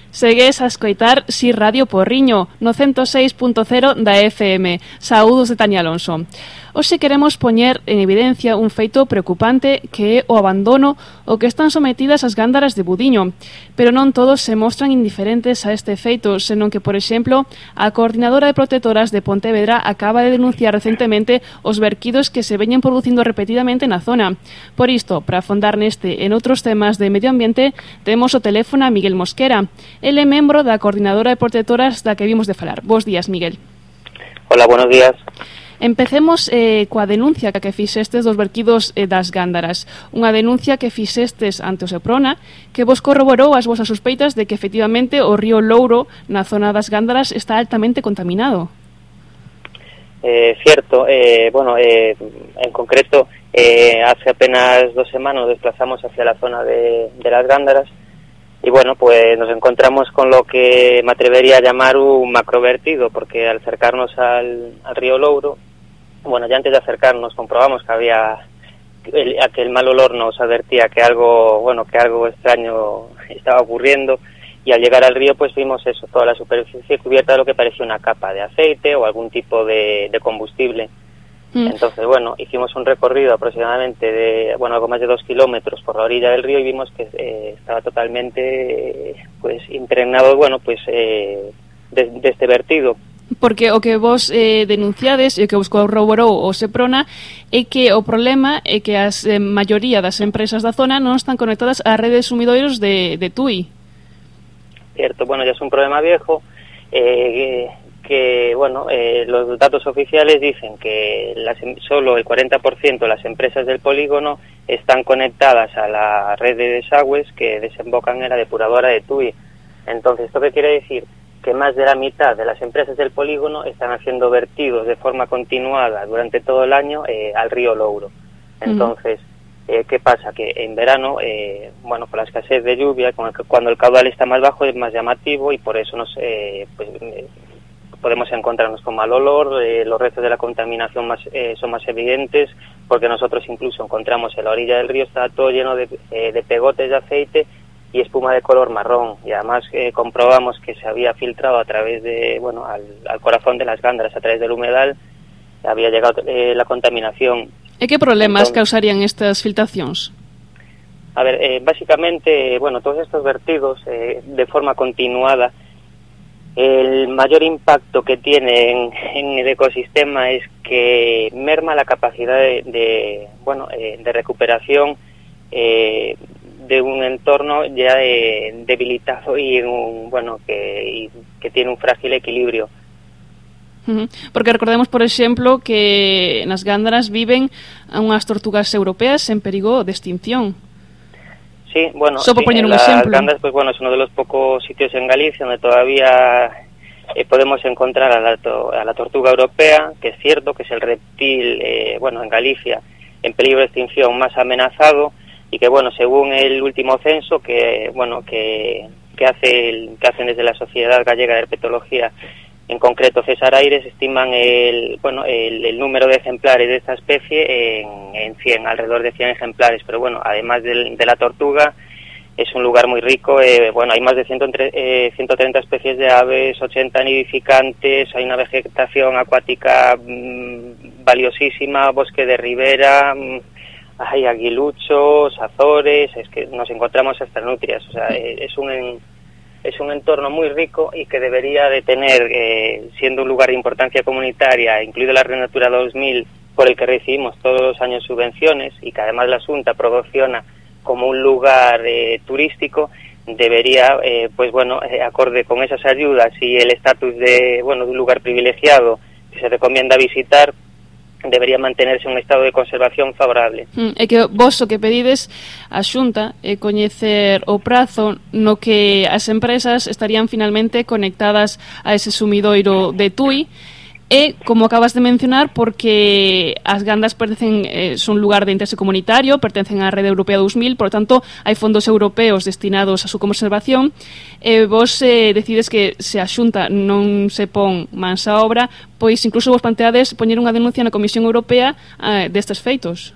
Segues a escoitar Si Radio Porriño, no 106.0 da FM. Saúdos de Tania Alonso. Hoxe queremos poñer en evidencia un feito preocupante que é o abandono ao que están sometidas as gándaras de Budiño. Pero non todos se mostran indiferentes a este feito, senón que, por exemplo, a Coordinadora de Protectoras de Pontevedra acaba de denunciar recentemente os verquidos que se veñen producindo repetidamente na zona. Por isto, para afondar neste e noutros temas de medio ambiente, temos o teléfono a Miguel Mosquera. Ele é membro da Coordinadora de Protectoras da que vimos de falar. Bos días, Miguel. Hola, buenos días. Empecemos coa denuncia que fixestes dos verquidos das gándaras. Unha denuncia que fixestes ante o Seprona que vos corroborou as vosas sospeitas de que efectivamente o río Louro na zona das gándaras está altamente contaminado. Cierto, en concreto hace apenas 2 semanas nos desplazamos hacia la zona de las gándaras y bueno, pues nos encontramos con lo que me atrevería a llamar un macrovertido, porque al acercarnos al río Louro, bueno, ya antes de acercarnos comprobamos que había aquel mal olor nos advertía que algo extraño estaba ocurriendo, y al llegar al río pues vimos eso, toda la superficie cubierta de lo que parecía una capa de aceite o algún tipo de combustible. Entonces, bueno, hicimos un recorrido aproximadamente de, algo más de 2 kilómetros por la orilla del río y vimos que estaba totalmente impregnado, de este vertido. Porque o que vos denunciades e o que vos corroborou o Seprona é que o problema é que a maioría das empresas da zona non están conectadas á rede de sumidoiros de Tui. Cierto, ya es un problema viejo, los datos oficiales dicen que solo el 40% de las empresas del polígono están conectadas a la red de desagües que desembocan en la depuradora de Tui. Entonces, ¿esto qué quiere decir? Que más de la mitad de las empresas del polígono están haciendo vertidos de forma continuada durante todo el año al río Louro. Entonces, ¿qué pasa? Que en verano, por la escasez de lluvia, cuando el caudal está más bajo es más llamativo y por eso podemos encontrarnos con mal olor, los restos de la contaminación son más evidentes, porque nosotros incluso encontramos en la orilla del río, estaba todo lleno de pegotes de aceite y espuma de color marrón, y además comprobamos que se había filtrado a través de, al corazón de las gándaras, a través del humedal, había llegado la contaminación. E que problemas causarían estas filtracións? A ver, básicamente, todos estos vertidos de forma continuada, el mayor impacto que tiene en el ecosistema es que merma la capacidad de recuperación de un entorno ya debilitado y que tiene un frágil equilibrio. Porque recordemos, por exemplo, que nas gándaras viven unhas tortugas europeas en perigo de extinción. Sí, Só por poñer un exemplo. Las gándaras, es uno de los pocos sitios en Galicia donde todavía podemos encontrar a la tortuga europea, que es cierto que es el reptil, en Galicia, en peligro de extinción más amenazado, y que según el último censo que hacen desde la Sociedad Gallega de Herpetología, en concreto César Aires, estiman el número de ejemplares de esta especie en 100, alrededor de 100 ejemplares, pero además de la tortuga, es un lugar muy rico, hay más de 130 especies de aves, 80 nidificantes, hay una vegetación acuática valiosísima, bosque de ribera, hay aguiluchos, azores, es que nos encontramos hasta nutrias, es un entorno muy rico y que debería de tener, siendo un lugar de importancia comunitaria, incluido la Red Natura 2000, por el que recibimos todos los años subvenciones y que además la Xunta promociona como un lugar turístico, debería, acorde con esas ayudas y el estatus de un lugar privilegiado que se recomienda visitar, debería mantenerse un estado de conservación favorable. É que vos o que pedides a Xunta é coñecer o prazo no que as empresas estarían finalmente conectadas a ese sumidoiro de Tui, e, como acabas de mencionar, porque as gándaras son un lugar de interese comunitario, pertencen á Rede Europea 2000, por lo tanto, hai fondos europeos destinados a súa conservación, e vos decides que se a Xunta non se pon mans á obra, pois incluso vos planteades poñer unha denuncia na Comisión Europea destes feitos.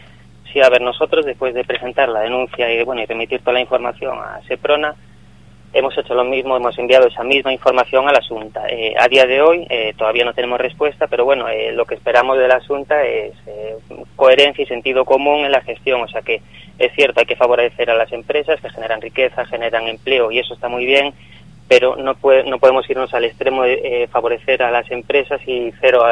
Sí, a ver, nosotros, después de presentar la denuncia y remitir toda la información a Seprona, hemos hecho lo mismo, hemos enviado esa misma información a la Xunta. A día de hoy todavía no tenemos respuesta, pero bueno, lo que esperamos de la Xunta es coherencia y sentido común en la gestión. O sea que es cierto, hay que favorecer a las empresas que generan riqueza, generan empleo, y eso está muy bien, pero no podemos irnos al extremo de favorecer a las empresas y cero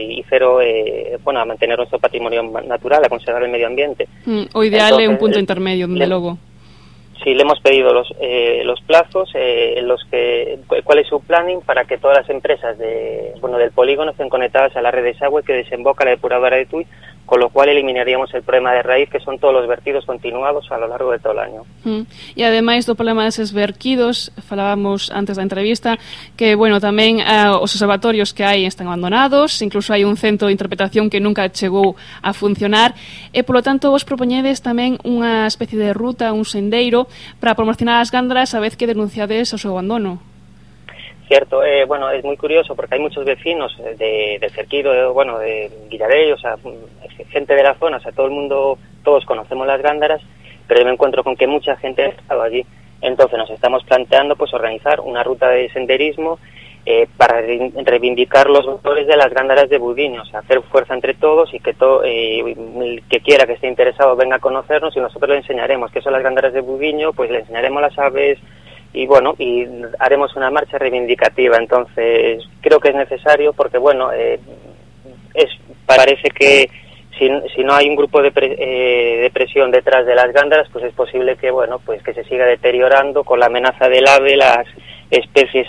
a mantener nuestro patrimonio natural, a conservar el medio ambiente. O ideal es un punto intermedio, de logo. Sí, le hemos pedido los plazos, cuál es su planning para que todas las empresas del polígono estén conectadas a la red de desagüe que desemboca la depuradora de Tui, con lo cual eliminaríamos el problema de raíz, que son todos los vertidos continuados a lo largo de todo el año. E ademais do problema deses vertidos, falábamos antes da entrevista, que, tamén os observatorios que hai están abandonados, incluso hai un centro de interpretación que nunca chegou a funcionar, e, polo tanto, vos propoñedes tamén unha especie de ruta, un sendeiro, para promocionar as gándaras a vez que denunciades o seu abandono. Cierto, es muy curioso porque hay muchos vecinos de Cerquido, de Guillarey, o sea, gente de la zona, o sea, todos conocemos las gándaras, pero yo me encuentro con que mucha gente ha estado allí. Entonces nos estamos planteando pues organizar una ruta de senderismo para reivindicar los valores de las gándaras de Budiño, o sea, hacer fuerza entre todos y que el que quiera, que esté interesado, venga a conocernos y nosotros le enseñaremos qué son las gándaras de Budiño, pues le enseñaremos las aves y haremos una marcha reivindicativa. Entonces creo que es necesario porque parece que si no hay un grupo de presión detrás de las gándaras, pues es posible que que se siga deteriorando con la amenaza del ave, las especies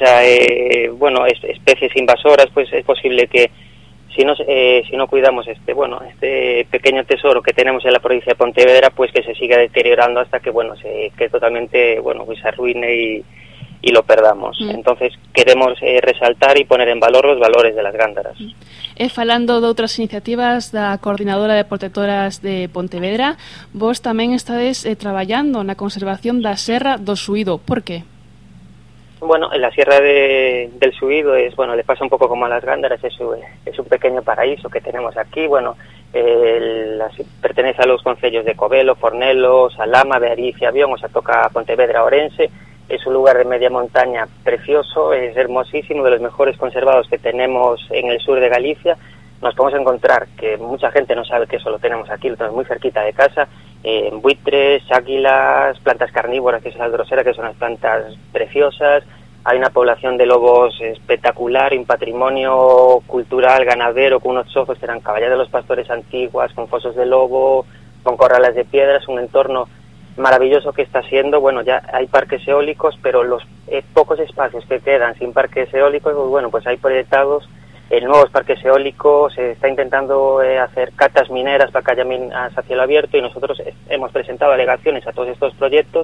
especies invasoras, pues es posible que si no cuidamos este pequeño tesoro que tenemos en la provincia de Pontevedra, pues que se siga deteriorando hasta que que totalmente se arruine y lo perdamos. Entonces queremos resaltar y poner en valor los valores de las gándaras. Falando de outras iniciativas da Coordinadora de Protectoras de Pontevedra, vos tamén estades traballando na conservación da Serra do Suído. Por qué? En la Sierra del Suído le pasa un poco como a las gándaras, es un pequeño paraíso que tenemos aquí. Pertenece a los concellos de Covelo, Fornelo, Salama, Beariz y Avión, o sea, toca Pontevedra, Orense. Es un lugar de media montaña precioso, es hermosísimo, de los mejores conservados que tenemos en el sur de Galicia. Nos podemos encontrar que mucha gente no sabe que eso lo tenemos aquí, lo tenemos muy cerquita de casa, buitres, águilas, plantas carnívoras, que es la grosera, que son las plantas preciosas. Hay una población de lobos espectacular, un patrimonio cultural, ganadero, con unos ojos que eran caballeros de los pastores antiguas, con fosos de lobo, con corrales de piedras, un entorno maravilloso que está siendo. Ya hay parques eólicos, pero los pocos espacios que quedan sin parques eólicos, pues hay proyectados nuevos parques eólicos. Se está intentando hacer catas mineras para que haya minas a cielo abierto, y nosotros hemos presentado alegaciones a todos estos proyectos,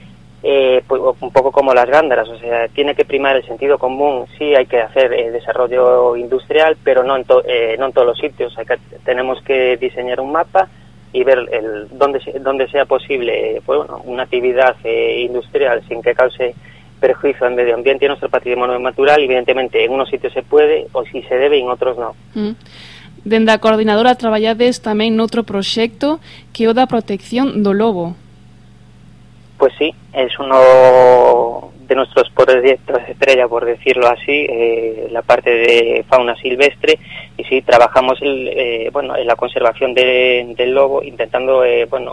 un poco como las gándaras, o sea, tiene que primar el sentido común. Sí, hay que hacer desarrollo industrial, pero no en todos los sitios. Tenemos que diseñar un mapa y ver donde sea posible una actividad industrial sin que cause perjuicio al medio ambiente y a nuestro patrimonio natural. Evidentemente, en unos sitios se puede, o si se debe, y en otros no. Dende a Coordinadora traballades tamén noutro proxecto que o da protección do lobo. Pues sí, es uno de nuestros proyectos estrella, por decirlo así, la parte de fauna silvestre, y sí, trabajamos en la conservación del lobo, intentando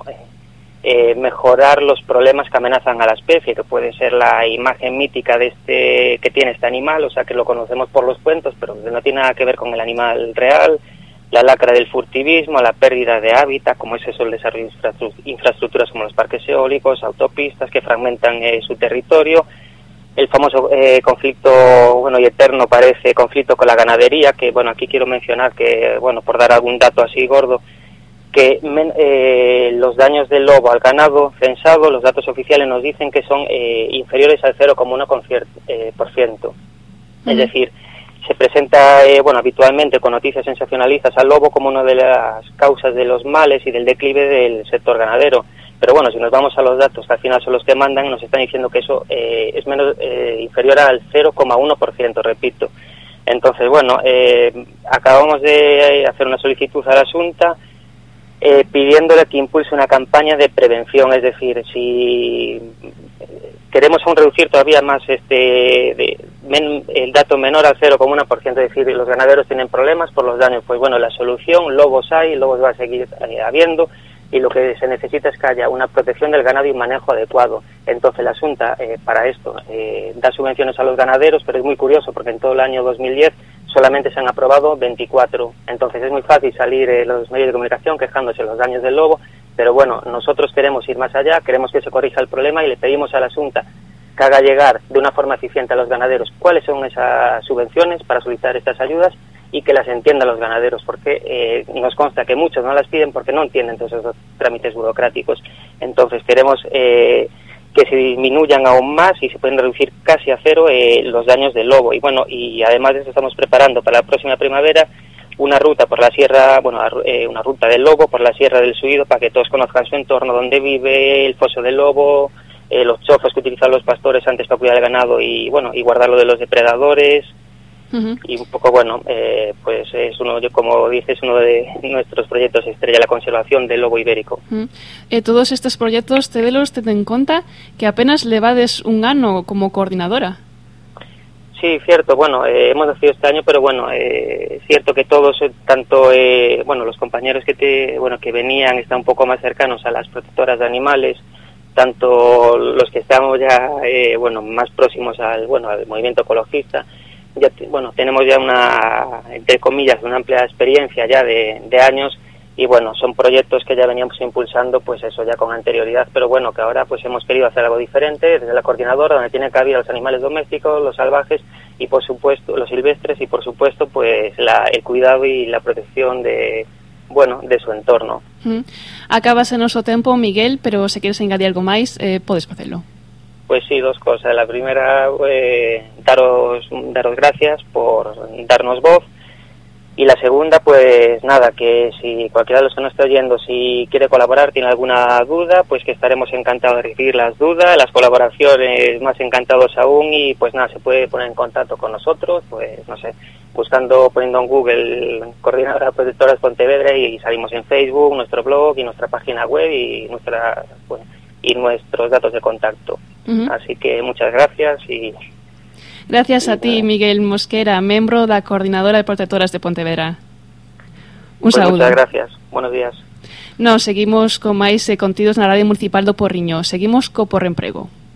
mejorar los problemas que amenazan a la especie, que puede ser la imagen mítica que tiene este animal, o sea, que lo conocemos por los cuentos, pero no tiene nada que ver con el animal real, la lacra del furtivismo, la pérdida de hábitat, como es eso, el desarrollo de infraestructuras como los parques eólicos, autopistas que fragmentan su territorio, el famoso conflicto, y eterno parece, conflicto con la ganadería, que, aquí quiero mencionar que, por dar algún dato así gordo, que los daños del lobo al ganado censado, los datos oficiales nos dicen que son inferiores al 0,1%. Es decir, se presenta habitualmente con noticias sensacionalistas al lobo como una de las causas de los males y del declive del sector ganadero. Pero si nos vamos a los datos, que al final son los que mandan, nos están diciendo que eso es inferior al 0,1%, repito. Entonces, acabamos de hacer una solicitud a la Xunta pidiéndole que impulse una campaña de prevención, es decir, queremos aún reducir todavía más el dato menor al 0,1%, es decir, los ganaderos tienen problemas por los daños. Pues bueno, la solución, lobos hay, lobos va a seguir habiendo, y lo que se necesita es que haya una protección del ganado y un manejo adecuado. Entonces la Xunta, para esto, da subvenciones a los ganaderos, pero es muy curioso porque en todo el año 2010 solamente se han aprobado 24. Entonces es muy fácil salir en los medios de comunicación quejándose de los daños del lobo, pero bueno, nosotros queremos ir más allá, queremos que se corrija el problema y le pedimos a la Xunta que haga llegar de una forma eficiente a los ganaderos cuáles son esas subvenciones para solicitar estas ayudas y que las entiendan los ganaderos, porque nos consta que muchos no las piden porque no entienden todos esos trámites burocráticos. Entonces queremos que se disminuyan aún más y se pueden reducir casi a cero los daños del lobo. Y bueno, y además de eso estamos preparando para la próxima primavera una ruta por la sierra, una ruta del lobo por la Sierra del Suído, para que todos conozcan su entorno, donde vive, el foso del lobo, los chofos que utilizan los pastores antes para cuidar el ganado y bueno, y guardarlo de los depredadores. Y un poco, bueno, pues es uno, como dices, uno de nuestros proyectos estrella, la conservación del lobo ibérico. Todos estos proyectos, tedelos, ten en cuenta que apenas levades un ano como coordinadora. Sí, cierto, bueno, hemos nacido este año, pero bueno, es cierto que todos, tanto, los compañeros que venían están un poco más cercanos a las protectoras de animales, tanto los que estamos ya, más próximos al movimiento ecologista. Ya tenemos ya una, entre comillas, una amplia experiencia ya de años, y bueno, son proyectos que ya veníamos impulsando, pues eso, ya con anterioridad, pero bueno, que ahora pues hemos querido hacer algo diferente desde la coordinadora, donde tiene cabida los animales domésticos, los salvajes y por supuesto los silvestres, y por supuesto pues el cuidado y la protección de su entorno. Acabas en nuestro tiempo, Miguel, pero si quieres añadir algo más, puedes hacerlo. Pues sí, dos cosas. La primera, daros gracias por darnos voz. Y la segunda, pues nada, que si cualquiera de los que nos está oyendo, si quiere colaborar, tiene alguna duda, pues que estaremos encantados de recibir las dudas, las colaboraciones más encantados aún, y pues nada, se puede poner en contacto con nosotros, pues no sé, poniendo en Google Coordinadora Protectoras Pontevedra, y salimos en Facebook, nuestro blog y nuestra página web y nuestros datos de contacto. Así que muchas gracias y... Gracias a ti, Miguel Mosquera, miembro de la Coordinadora de Protectoras de Pontevedra. Un saludo. Muchas gracias. Buenos días. Seguimos con máis contidos na Radio Municipal do Porriño. Seguimos co Porremprego.